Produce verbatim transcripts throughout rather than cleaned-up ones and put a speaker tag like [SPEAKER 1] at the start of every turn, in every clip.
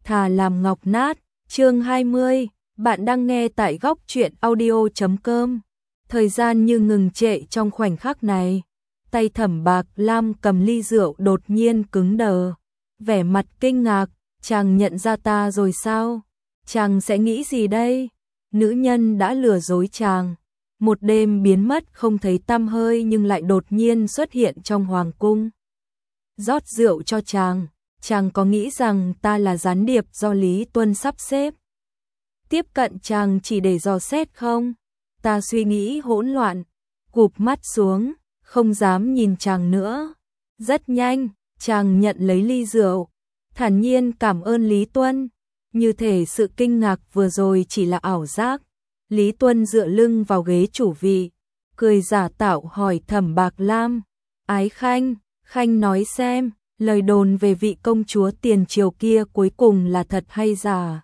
[SPEAKER 1] thà làm ngọc nát. Chương hai mươi, bạn đang nghe tại góc truyện audio chấm com. Thời gian như ngừng trệ trong khoảnh khắc này. Tay Thẩm Bạc Lam cầm ly rượu đột nhiên cứng đờ, vẻ mặt kinh ngạc, chàng nhận ra ta rồi sao? Chàng sẽ nghĩ gì đây? Nữ nhân đã lừa dối chàng, một đêm biến mất không thấy tăm hơi nhưng lại đột nhiên xuất hiện trong hoàng cung. Rót rượu cho chàng, chàng có nghĩ rằng ta là gián điệp do Lý Tuân sắp xếp? Tiếp cận chàng chỉ để dò xét không? Ta suy nghĩ hỗn loạn, cụp mắt xuống, không dám nhìn chàng nữa. Rất nhanh, chàng nhận lấy ly rượu, thản nhiên cảm ơn Lý Tuân, như thể sự kinh ngạc vừa rồi chỉ là ảo giác. Lý Tuân dựa lưng vào ghế chủ vị, cười giả tạo hỏi Thẩm Bạc Lam, Ái Khanh, Khanh nói xem, lời đồn về vị công chúa tiền triều kia cuối cùng là thật hay giả?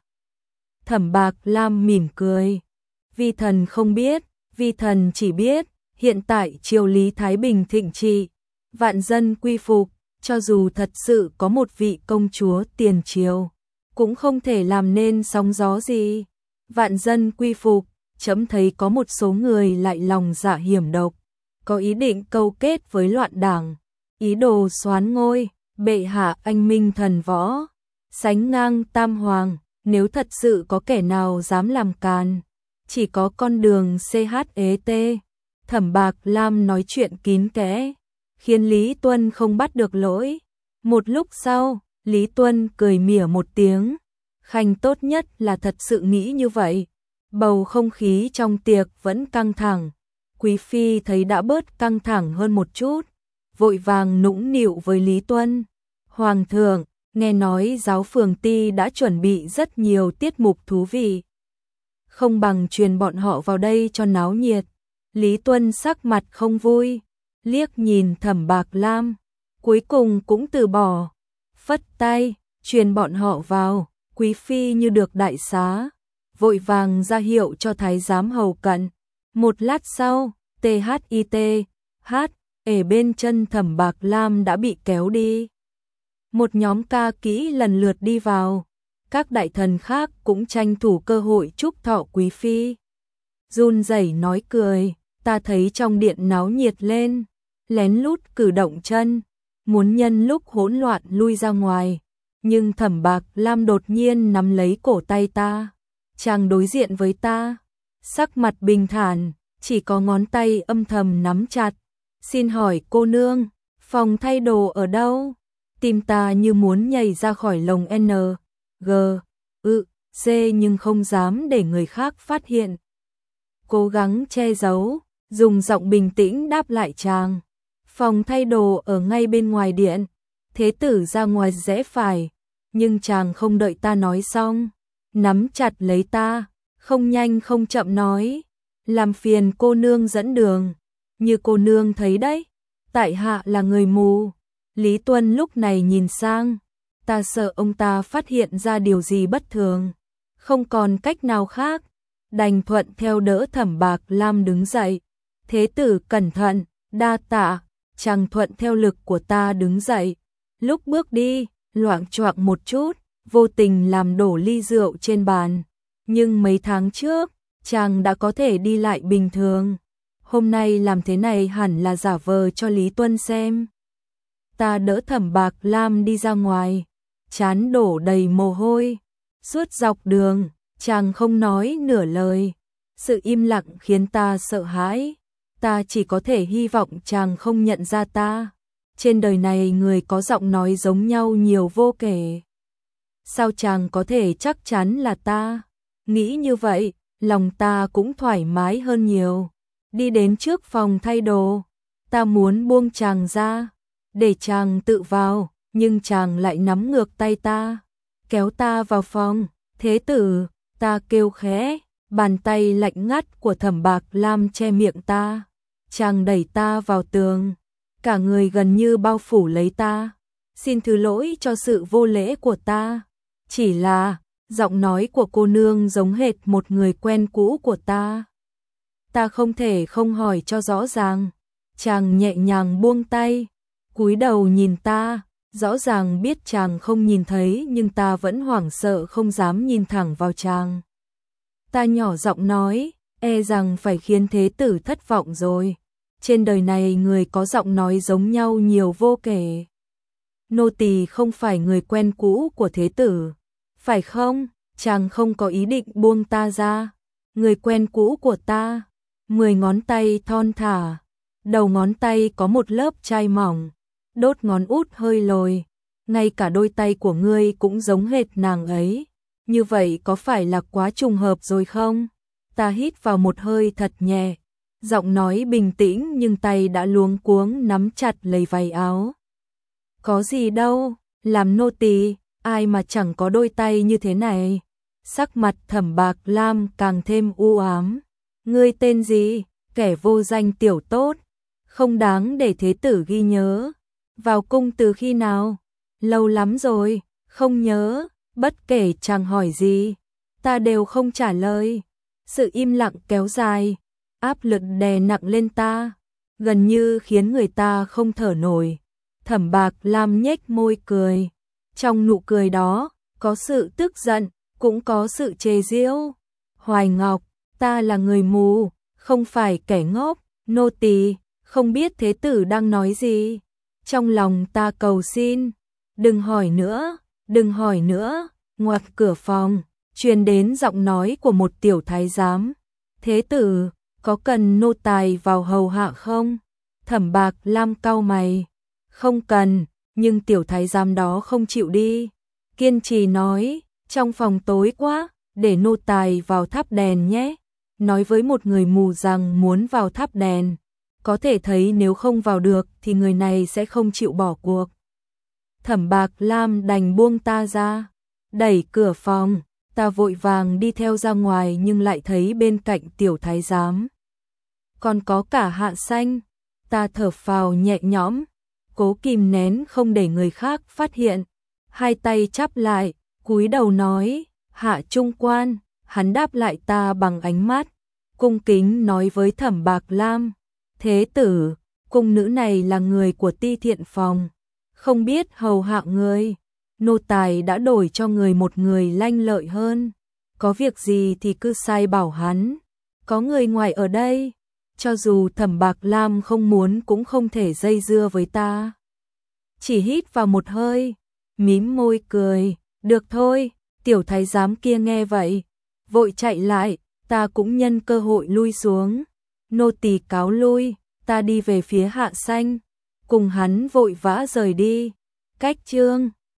[SPEAKER 1] Thẩm Bạc Lam mỉm cười, vi thần không biết, vi thần chỉ biết, hiện tại triều Lý Thái Bình thịnh trị, vạn dân quy phục, cho dù thật sự có một vị công chúa tiền triều, cũng không thể làm nên sóng gió gì. Vạn dân quy phục, chấm thấy có một số người lại lòng dạ hiểm độc, có ý định câu kết với loạn đảng, ý đồ soán ngôi. Bệ hạ anh minh thần võ, sánh ngang tam hoàng, nếu thật sự có kẻ nào dám làm càn, chỉ có con đường xê hát e tê. Thẩm Bạc Lam nói chuyện kín kẽ, khiến Lý Tuân không bắt được lỗi. Một lúc sau, Lý Tuân cười mỉa một tiếng, Khanh tốt nhất là thật sự nghĩ như vậy. Bầu không khí trong tiệc vẫn căng thẳng, Quý Phi thấy đã bớt căng thẳng hơn một chút, vội vàng nũng nịu với Lý Tuân. Hoàng thượng, nghe nói giáo phường Ti đã chuẩn bị rất nhiều tiết mục thú vị, không bằng truyền bọn họ vào đây cho náo nhiệt. Lý Tuân sắc mặt không vui, liếc nhìn Thẩm Bạc Lam, cuối cùng cũng từ bỏ, phất tay, truyền bọn họ vào. Quý Phi như được đại xá, vội vàng ra hiệu cho thái giám hầu cận. Một lát sau, tê hát i tê, hát, ở bên chân Thẩm Bạc Lam đã bị kéo đi. Một nhóm ca kỹ lần lượt đi vào, các đại thần khác cũng tranh thủ cơ hội chúc thọ Quý Phi. Run rẩy nói cười, ta thấy trong điện náo nhiệt lên, lén lút cử động chân, muốn nhân lúc hỗn loạn lui ra ngoài. Nhưng Thẩm Bạc Lam đột nhiên nắm lấy cổ tay ta, chàng đối diện với ta, sắc mặt bình thản, chỉ có ngón tay âm thầm nắm chặt. Xin hỏi cô nương, phòng thay đồ ở đâu? Tim ta như muốn nhảy ra khỏi lồng N, G, ư, C nhưng không dám để người khác phát hiện. Cố gắng che giấu, dùng giọng bình tĩnh đáp lại chàng. Phòng thay đồ ở ngay bên ngoài điện. Thế tử ra ngoài rẽ phải, nhưng chàng không đợi ta nói xong, nắm chặt lấy ta, không nhanh không chậm nói, làm phiền cô nương dẫn đường. Như cô nương thấy đấy, tại hạ là người mù. Lý Tuân lúc này nhìn sang, ta sợ ông ta phát hiện ra điều gì bất thường, không còn cách nào khác, đành thuận theo đỡ Thẩm Bạc Lam đứng dậy. Thế tử cẩn thận, đa tạ. Chàng thuận theo lực của ta đứng dậy, lúc bước đi, loạng choạng một chút, vô tình làm đổ ly rượu trên bàn. Nhưng mấy tháng trước, chàng đã có thể đi lại bình thường. Hôm nay làm thế này hẳn là giả vờ cho Lý Tuân xem. Ta đỡ Thẩm Bạc Lam đi ra ngoài, trán đổ đầy mồ hôi. Suốt dọc đường, chàng không nói nửa lời. Sự im lặng khiến ta sợ hãi. Ta chỉ có thể hy vọng chàng không nhận ra ta. Trên đời này người có giọng nói giống nhau nhiều vô kể. Sao chàng có thể chắc chắn là ta? Nghĩ như vậy, lòng ta cũng thoải mái hơn nhiều. Đi đến trước phòng thay đồ, ta muốn buông chàng ra, để chàng tự vào, nhưng chàng lại nắm ngược tay ta, kéo ta vào phòng. Thế tử, ta kêu khẽ, bàn tay lạnh ngắt của Thẩm Bạc Lam che miệng ta. Chàng đẩy ta vào tường, cả người gần như bao phủ lấy ta. Xin thứ lỗi cho sự vô lễ của ta. Chỉ là, giọng nói của cô nương giống hệt một người quen cũ của ta. Ta không thể không hỏi cho rõ ràng. Chàng nhẹ nhàng buông tay, cúi đầu nhìn ta, Rõ ràng biết chàng không nhìn thấy nhưng ta vẫn hoảng sợ không dám nhìn thẳng vào chàng. Ta nhỏ giọng nói, e rằng phải khiến thế tử thất vọng rồi. Trên đời này người có giọng nói giống nhau nhiều vô kể. Nô tỳ không phải người quen cũ của thế tử, phải không? Chàng không có ý định buông ta ra. Người quen cũ của ta, mười ngón tay thon thả, đầu ngón tay có một lớp chai mỏng, đốt ngón út hơi lồi, ngay cả đôi tay của ngươi cũng giống hệt nàng ấy. Như vậy có phải là quá trùng hợp rồi không? Ta hít vào một hơi thật nhẹ, giọng nói bình tĩnh nhưng tay đã luống cuống nắm chặt lấy váy áo. Có gì đâu, làm nô tỳ, ai mà chẳng có đôi tay như thế này. Sắc mặt Thẩm Bạc Lam càng thêm u ám. Ngươi tên gì? Kẻ vô danh tiểu tốt, không đáng để thế tử ghi nhớ. Vào cung từ khi nào? Lâu lắm rồi, không nhớ. Bất kể chàng hỏi gì, ta đều không trả lời. Sự im lặng kéo dài, áp lực đè nặng lên ta, gần như khiến người ta không thở nổi. Thẩm Bạc Lam nhếch môi cười, trong nụ cười đó có sự tức giận, cũng có sự chế giễu. Hoài Ngọc, ta là người mù, không phải kẻ ngốc. Nô tỳ không biết thế tử đang nói gì. Trong lòng ta cầu xin, đừng hỏi nữa, đừng hỏi nữa. Ngoặt cửa phòng, truyền đến giọng nói của một tiểu thái giám. Thế tử, có cần nô tài vào hầu hạ không? Thẩm Bạc Lam cau mày. Không cần, nhưng tiểu thái giám đó không chịu đi. Kiên trì nói, trong phòng tối quá, để nô tài vào thắp đèn nhé. Nói với một người mù rằng muốn vào thắp đèn, có thể thấy nếu không vào được thì người này sẽ không chịu bỏ cuộc. Thẩm Bạc Lam đành buông ta ra, đẩy cửa phòng, ta vội vàng đi theo ra ngoài nhưng lại thấy bên cạnh tiểu thái giám còn có cả Hạ Xanh. Ta thở phào nhẹ nhõm, cố kìm nén không để người khác phát hiện, hai tay chắp lại, cúi đầu nói, Hạ trung quan. Hắn đáp lại ta bằng ánh mắt, cung kính nói với Thẩm Bạc Lam, thế tử, cung nữ này là người của Ti Thiện phòng, không biết hầu hạ người. Nô tài đã đổi cho người một người lanh lợi hơn, có việc gì thì cứ sai bảo hắn. Có người ngoài ở đây, cho dù Thẩm Bạc Lam không muốn cũng không thể dây dưa với ta. Chỉ hít vào một hơi, mím môi cười, được thôi. Tiểu thái giám kia nghe vậy, vội chạy lại, ta cũng nhân cơ hội lui xuống. Nô tỳ cáo lui, ta đi về phía Hạ Xanh, cùng hắn vội vã rời đi. Cách chương